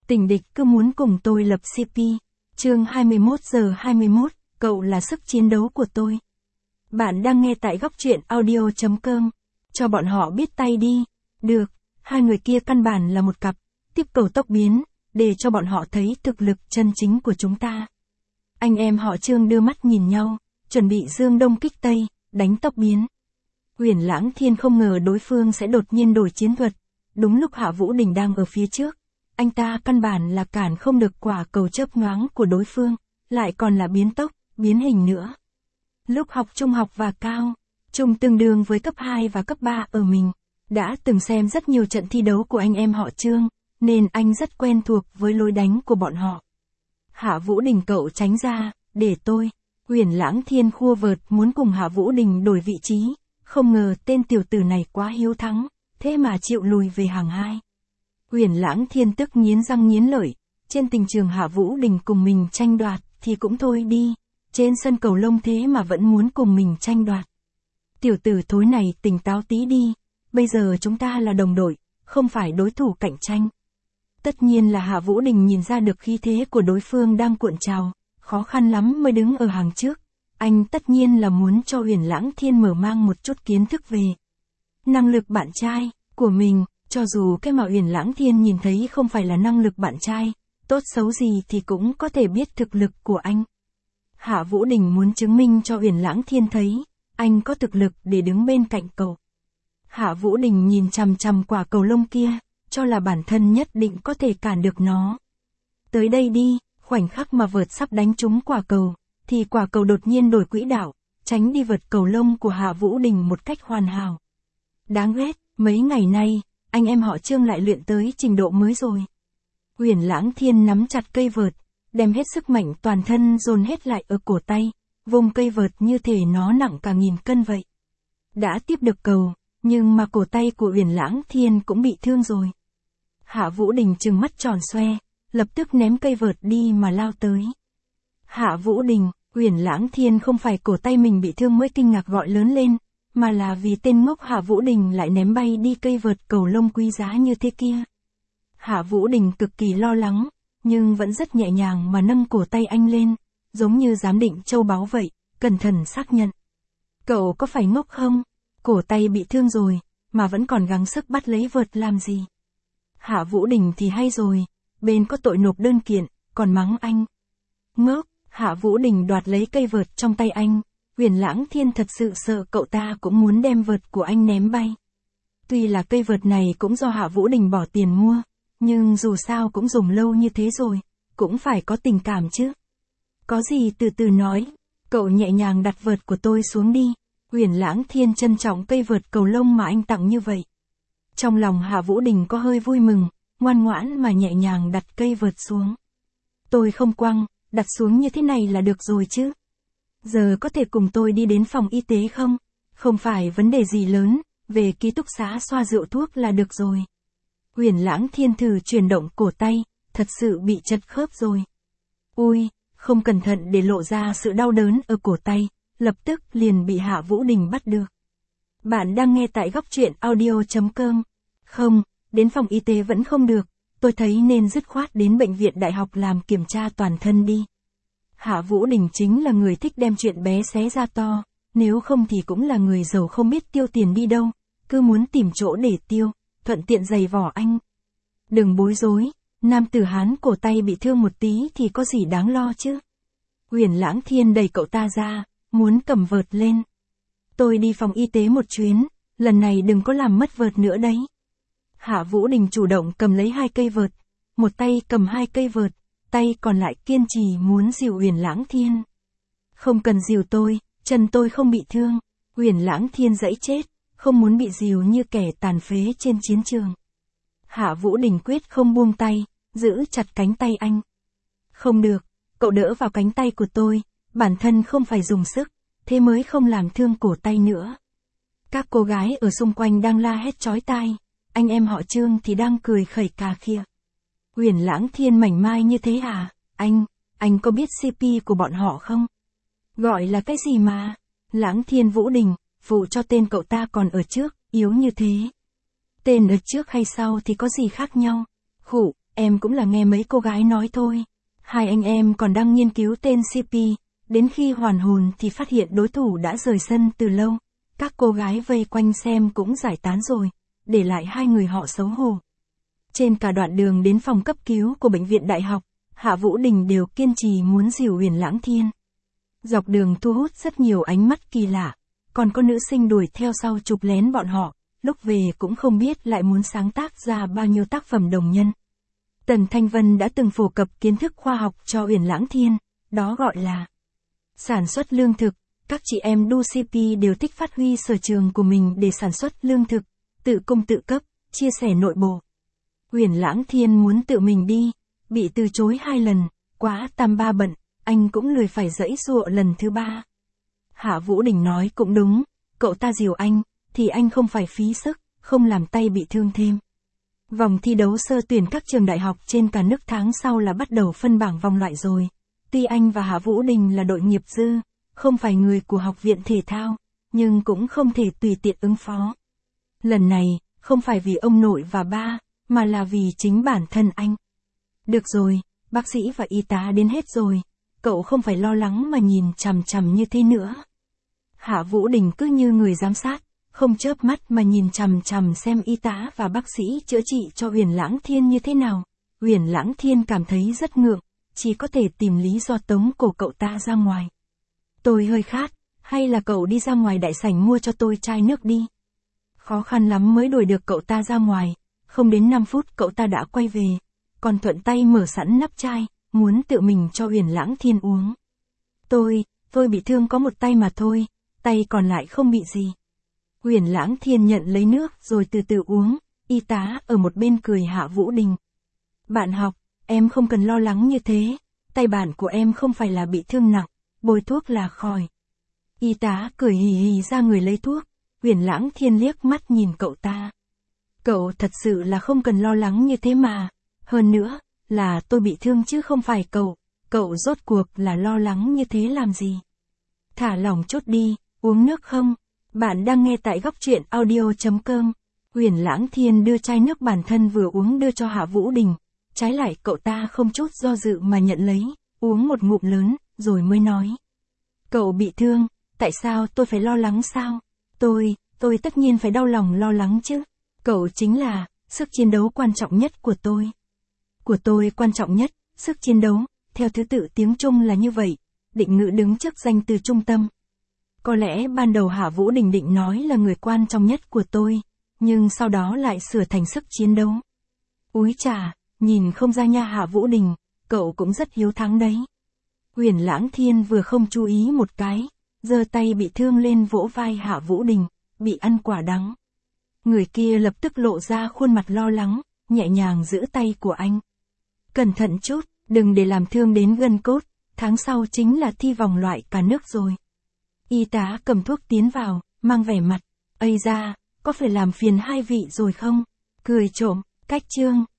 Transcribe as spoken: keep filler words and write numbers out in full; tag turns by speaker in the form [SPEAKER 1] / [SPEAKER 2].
[SPEAKER 1] Tình địch cứ muốn cùng tôi lập xê pê. Chương hai mươi mốt giờ hai mươi mốt, cậu là sức chiến đấu của tôi. Bạn đang nghe tại góc truyện audio chấm com. Cho bọn họ biết tay đi. Được, hai người kia căn bản là một cặp, tiếp cầu tốc biến, để cho bọn họ thấy thực lực chân chính của chúng ta. Anh em họ Trương đưa mắt nhìn nhau, chuẩn bị dương đông kích tây, đánh tốc biến. Huyền Lãng Thiên không ngờ đối phương sẽ đột nhiên đổi chiến thuật. Đúng lúc Hạ Vũ Đình đang ở phía trước, anh ta căn bản là cản không được quả cầu chớp nhoáng của đối phương, lại còn là biến tốc, biến hình nữa. Lúc học trung học và cao, trung tương đương với cấp hai và cấp ba ở mình, đã từng xem rất nhiều trận thi đấu của anh em họ Trương, nên anh rất quen thuộc với lối đánh của bọn họ. Hạ Vũ Đình cậu tránh ra, để tôi. Huyền Lãng Thiên khua vợt muốn cùng Hạ Vũ Đình đổi vị trí, không ngờ tên tiểu tử này quá hiếu thắng, thế mà chịu lùi về hàng hai. Huyền Lãng Thiên tức nghiến răng nghiến lợi, trên tình trường Hạ Vũ Đình cùng mình tranh đoạt thì cũng thôi đi, trên sân cầu lông thế mà vẫn muốn cùng mình tranh đoạt. Tiểu tử thối này tỉnh táo tí đi, bây giờ chúng ta là đồng đội, không phải đối thủ cạnh tranh. Tất nhiên là Hạ Vũ Đình nhìn ra được khí thế của đối phương đang cuộn trào, khó khăn lắm mới đứng ở hàng trước. Anh tất nhiên là muốn cho Huyền Lãng Thiên mở mang một chút kiến thức về năng lực bạn trai của mình, cho dù cái mà Huyền Lãng Thiên nhìn thấy không phải là năng lực bạn trai, tốt xấu gì thì cũng có thể biết thực lực của anh. Hạ Vũ Đình muốn chứng minh cho Huyền Lãng Thiên thấy, anh có thực lực để đứng bên cạnh cậu. Hạ Vũ Đình nhìn chằm chằm quả cầu lông kia, cho là bản thân nhất định có thể cản được nó. Tới đây đi, khoảnh khắc mà vợt sắp đánh trúng quả cầu, thì quả cầu đột nhiên đổi quỹ đạo, tránh đi vợt cầu lông của Hạ Vũ Đình một cách hoàn hảo. Đáng ghét, mấy ngày nay, anh em họ Trương lại luyện tới trình độ mới rồi. Huyền Lãng Thiên nắm chặt cây vợt, đem hết sức mạnh toàn thân dồn hết lại ở cổ tay, vùng cây vợt như thể nó nặng cả nghìn cân vậy. Đã tiếp được cầu, nhưng mà cổ tay của Huyền Lãng Thiên cũng bị thương rồi. Hạ Vũ Đình trừng mắt tròn xoe, lập tức ném cây vợt đi mà lao tới. Hạ Vũ Đình, Huyền Lãng Thiên không phải cổ tay mình bị thương mới kinh ngạc gọi lớn lên, mà là vì tên ngốc Hạ Vũ Đình lại ném bay đi cây vợt cầu lông quý giá như thế kia. Hạ Vũ Đình cực kỳ lo lắng, nhưng vẫn rất nhẹ nhàng mà nâng cổ tay anh lên, giống như giám định châu báu vậy, cẩn thận xác nhận. Cậu có phải ngốc không? Cổ tay bị thương rồi, mà vẫn còn gắng sức bắt lấy vợt làm gì? Hạ Vũ Đình thì hay rồi, bên có tội nộp đơn kiện, còn mắng anh. Ngốc, Hạ Vũ Đình đoạt lấy cây vợt trong tay anh. Huyền Lãng Thiên thật sự sợ cậu ta cũng muốn đem vợt của anh ném bay. Tuy là cây vợt này cũng do Hạ Vũ Đình bỏ tiền mua, nhưng dù sao cũng dùng lâu như thế rồi, cũng phải có tình cảm chứ. Có gì từ từ nói, cậu nhẹ nhàng đặt vợt của tôi xuống đi. Huyền Lãng Thiên trân trọng cây vợt cầu lông mà anh tặng như vậy. Trong lòng Hạ Vũ Đình có hơi vui mừng, ngoan ngoãn mà nhẹ nhàng đặt cây vợt xuống. Tôi không quăng, đặt xuống như thế này là được rồi chứ. Giờ có thể cùng tôi đi đến phòng y tế không? Không phải vấn đề gì lớn, về ký túc xá xoa rượu thuốc là được rồi. Huyền Lãng Thiên thử chuyển động cổ tay, thật sự bị chật khớp rồi. Ui, không cẩn thận để lộ ra sự đau đớn ở cổ tay, lập tức liền bị Hạ Vũ Đình bắt được. Bạn đang nghe tại góc truyện audio chấm com. Không, đến phòng y tế vẫn không được, tôi thấy nên dứt khoát đến bệnh viện đại học làm kiểm tra toàn thân đi. Hạ Vũ Đình chính là người thích đem chuyện bé xé ra to, nếu không thì cũng là người giàu không biết tiêu tiền đi đâu, cứ muốn tìm chỗ để tiêu, thuận tiện giày vò anh. Đừng bối rối, nam tử Hán cổ tay bị thương một tí thì có gì đáng lo chứ. Huyền Lãng Thiên đẩy cậu ta ra, muốn cầm vợt lên. Tôi đi phòng y tế một chuyến, lần này đừng có làm mất vợt nữa đấy. Hạ Vũ Đình chủ động cầm lấy hai cây vợt, một tay cầm hai cây vợt, tay còn lại kiên trì muốn dìu Huyền Lãng Thiên. Không cần dìu tôi, chân tôi không bị thương. Huyền Lãng Thiên dãy chết, không muốn bị dìu như kẻ tàn phế trên chiến trường. Hạ Vũ Đình quyết không buông tay, giữ chặt cánh tay anh. Không được, cậu đỡ vào cánh tay của tôi, bản thân không phải dùng sức, thế mới không làm thương cổ tay nữa. Các cô gái ở xung quanh đang la hét chói tai, anh em họ Trương thì đang cười khẩy cà khịa. Huyền Lãng Thiên mảnh mai như thế à? Anh, anh có biết xê pê của bọn họ không? Gọi là cái gì mà? Lãng Thiên Vũ Đình, phụ cho tên cậu ta còn ở trước, yếu như thế. Tên ở trước hay sau thì có gì khác nhau? Khụ, em cũng là nghe mấy cô gái nói thôi. Hai anh em còn đang nghiên cứu tên xê pê, đến khi hoàn hồn thì phát hiện đối thủ đã rời sân từ lâu. Các cô gái vây quanh xem cũng giải tán rồi, để lại hai người họ xấu hổ. Trên cả đoạn đường đến phòng cấp cứu của bệnh viện đại học, Hạ Vũ Đình đều kiên trì muốn dìu Huyền Lãng Thiên. Dọc đường thu hút rất nhiều ánh mắt kỳ lạ, còn có nữ sinh đuổi theo sau chụp lén bọn họ, lúc về cũng không biết lại muốn sáng tác ra bao nhiêu tác phẩm đồng nhân. Tần Thanh Vân đã từng phổ cập kiến thức khoa học cho Huyền Lãng Thiên, đó gọi là sản xuất lương thực. Các chị em đu xê pê đều thích phát huy sở trường của mình để sản xuất lương thực, tự cung tự cấp, chia sẻ nội bộ. Huyền Lãng Thiên muốn tự mình đi, bị từ chối hai lần, quá tam ba bận, anh cũng lười phải giãy giụa lần thứ ba. Hạ Vũ Đình nói cũng đúng, cậu ta dìu anh, thì anh không phải phí sức, không làm tay bị thương thêm. Vòng thi đấu sơ tuyển các trường đại học trên cả nước tháng sau là bắt đầu phân bảng vòng loại rồi. Tuy anh và Hạ Vũ Đình là đội nghiệp dư, không phải người của học viện thể thao, nhưng cũng không thể tùy tiện ứng phó. Lần này, không phải vì ông nội và ba, mà là vì chính bản thân anh. Được rồi, bác sĩ và y tá đến hết rồi, cậu không phải lo lắng mà nhìn chằm chằm như thế nữa. Hạ Vũ Đình cứ như người giám sát, không chớp mắt mà nhìn chằm chằm xem y tá và bác sĩ chữa trị cho Huyền Lãng Thiên như thế nào. Huyền Lãng Thiên cảm thấy rất ngượng, chỉ có thể tìm lý do tống cổ cậu ta ra ngoài. Tôi hơi khát, hay là cậu đi ra ngoài đại sảnh mua cho tôi chai nước đi. Khó khăn lắm mới đuổi được cậu ta ra ngoài, không đến năm phút cậu ta đã quay về, còn thuận tay mở sẵn nắp chai, muốn tự mình cho Huyền Lãng Thiên uống. Tôi, tôi bị thương có một tay mà thôi, tay còn lại không bị gì. Huyền Lãng Thiên nhận lấy nước rồi từ từ uống, y tá ở một bên cười Hạ Vũ Đình. Bạn học, em không cần lo lắng như thế, tay bạn của em không phải là bị thương nặng, bôi thuốc là khỏi. Y tá cười hì hì ra người lấy thuốc, Huyền Lãng Thiên liếc mắt nhìn cậu ta. Cậu thật sự là không cần lo lắng như thế mà, hơn nữa, là tôi bị thương chứ không phải cậu, cậu rốt cuộc là lo lắng như thế làm gì? Thả lỏng chút đi, uống nước không? Bạn đang nghe tại góc truyện audio chấm com. Huyền Lãng Thiên đưa chai nước bản thân vừa uống đưa cho Hạ Vũ Đình, trái lại cậu ta không chút do dự mà nhận lấy, uống một ngụm lớn, rồi mới nói. Cậu bị thương, tại sao tôi phải lo lắng sao? Tôi, tôi tất nhiên phải đau lòng lo lắng chứ. Cậu chính là, sức chiến đấu quan trọng nhất của tôi. Của tôi quan trọng nhất, sức chiến đấu, theo thứ tự tiếng Trung là như vậy, định ngữ đứng trước danh từ trung tâm. Có lẽ ban đầu Hạ Vũ Đình định nói là người quan trọng nhất của tôi, nhưng sau đó lại sửa thành sức chiến đấu. Úi chà, nhìn không ra nha Hạ Vũ Đình, cậu cũng rất hiếu thắng đấy. Huyền Lãng Thiên vừa không chú ý một cái, giơ tay bị thương lên vỗ vai Hạ Vũ Đình, bị ăn quả đắng. Người kia lập tức lộ ra khuôn mặt lo lắng, nhẹ nhàng giữ tay của anh. Cẩn thận chút, đừng để làm thương đến gân cốt, tháng sau chính là thi vòng loại cả nước rồi. Y tá cầm thuốc tiến vào, mang vẻ mặt, ây da, có phải làm phiền hai vị rồi không? Cười trộm, cách chương.